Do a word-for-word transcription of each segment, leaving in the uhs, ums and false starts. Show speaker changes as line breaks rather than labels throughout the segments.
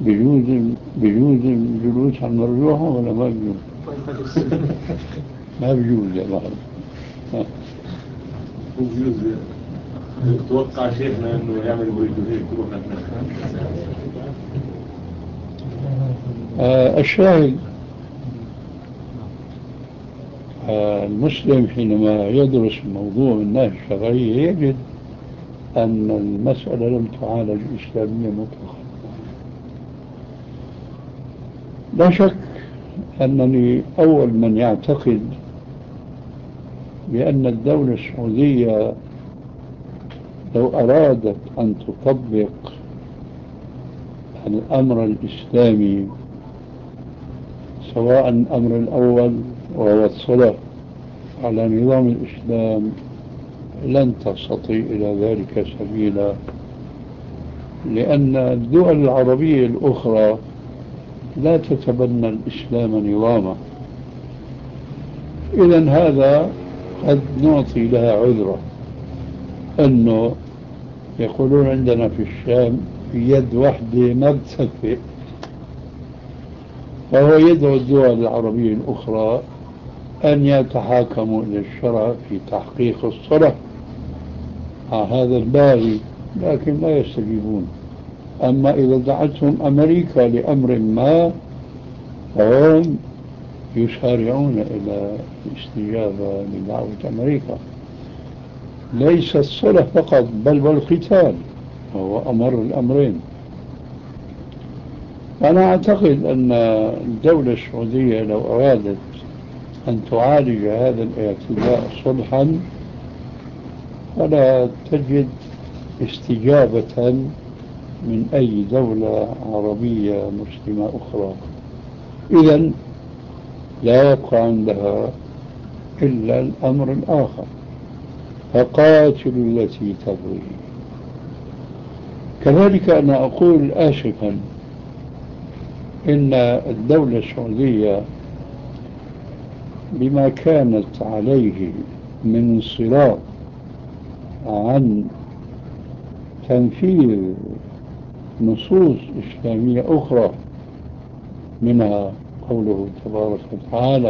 بجوز بجوز الجلوس على المرجوحة ولا ما بجوز؟ ما بجوز يا بحر.
بجوز. توقع شيخنا انه يعمل بجوز هيك تروح
آه الشاهد آه المسلم حينما يدرس الموضوع من الناحية الشرعية يجد أن المسألة لم تعالج إسلاميا مطلقا. لا شك أنني أول من يعتقد بأن الدولة السعودية لو أرادت أن تطبق الأمر الإسلامي، سواء الأمر الأول وهو الصلاة على نظام الإسلام، لن تستطيع إلى ذلك سبيلا، لأن الدول العربية الأخرى لا تتبنى الإسلام نظاما. إذن هذا قد نعطي لها عذرا، أنه يقولون عندنا في الشام في يد واحدة ما بتكفي، فهو يدعو الدول العربية الأخرى أن يتحاكموا إلى الشرع في تحقيق الصلاة على هذا الباغي، لكن لا يستجيبون. أما إذا دعتهم أمريكا لأمر ما فهم يسارعون إلى الاستجابة لدعوة أمريكا. ليس الصلح فقط بل والقتال هو أمر الأمرين. أنا أعتقد أن الدولة السعودية لو أرادت أن تعالج هذا الاعتداء صلحا فلا تجد استجابة من أي دولة عربية مسلمة أخرى. إذن لا يبقى عندها إلا الأمر الآخر، فقاتلوا التي تبغي. كذلك أنا أقول آسفا إن الدولة السعودية بما كانت عليه من انصراف عن تنفيذ نصوص إسلامية أخرى، منها قوله تبارك وتعالى: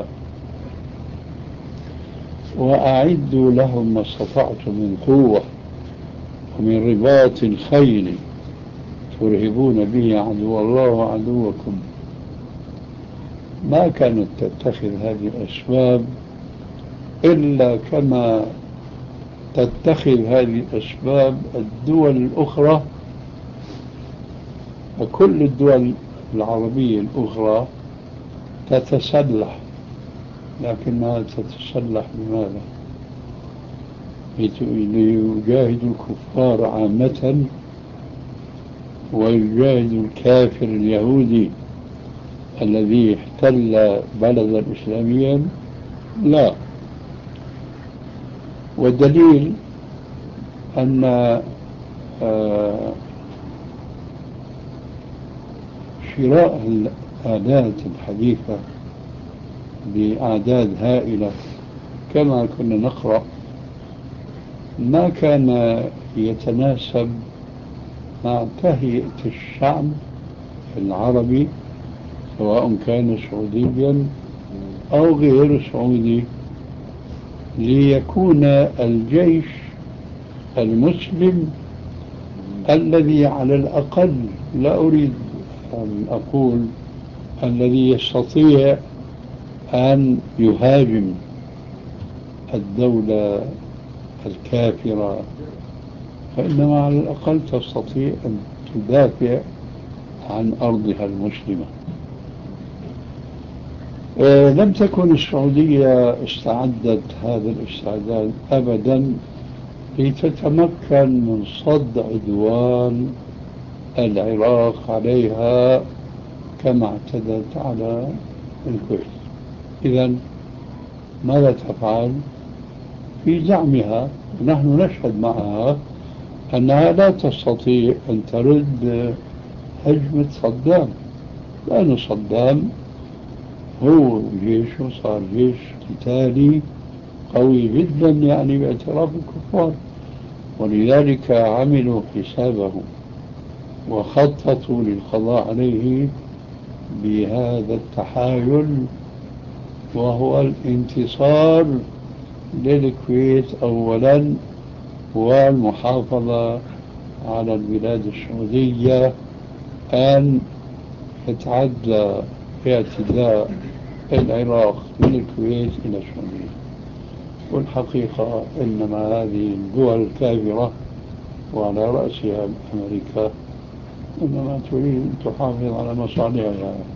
وأعدوا لهم ما استطعتم من قوة ومن رباط الخيل ترهبون به عدو الله وعدوكم. ما كانت تتخذ هذه الأسباب إلا كما تتخذ هذه الأسباب الدول الأخرى، وكل الدول العربية الأخرى تتسلح، لكنها تتسلح بماذا؟ ليجاهد الكفار عامة ويجاهد الكافر اليهودي الذي احتل بلدا إسلاميا؟ لا. والدليل أن شراء الآلات الحديثة بأعداد هائلة كما كنا نقرأ ما كان يتناسب مع تهيئة الشعب العربي، سواء كان سعوديا أو غير سعودي، ليكون الجيش المسلم الذي على الأقل، لا أريد أن أقول الذي يستطيع أن يهاجم الدولة الكافرة، فإنما على الأقل تستطيع أن تدافع عن أرضها المسلمة. أه لم تكن السعودية استعدت هذا الاستعداد أبدا لتتمكن من صد عدوان العراق عليها كما اعتدت على الكويت. إذن ماذا تفعل؟ في زعمها ونحن نشهد معها أنها لا تستطيع أن ترد هجمة صدام، لأن صدام هو جيشه صار جيش قتالي قوي جدا يعني باعتراف الكفار، ولذلك عملوا حسابه وخططوا للقضاء عليه بهذا التحايل، وهو الانتصار للكويت أولا والمحافظة على البلاد السعودية أن يتعدى اعتداء العراق من الكويت إلى السعودية. والحقيقة إنما هذه الدول الكافرة وعلى رأسها أمريكا إنما تريد أن تحافظ على مصالحها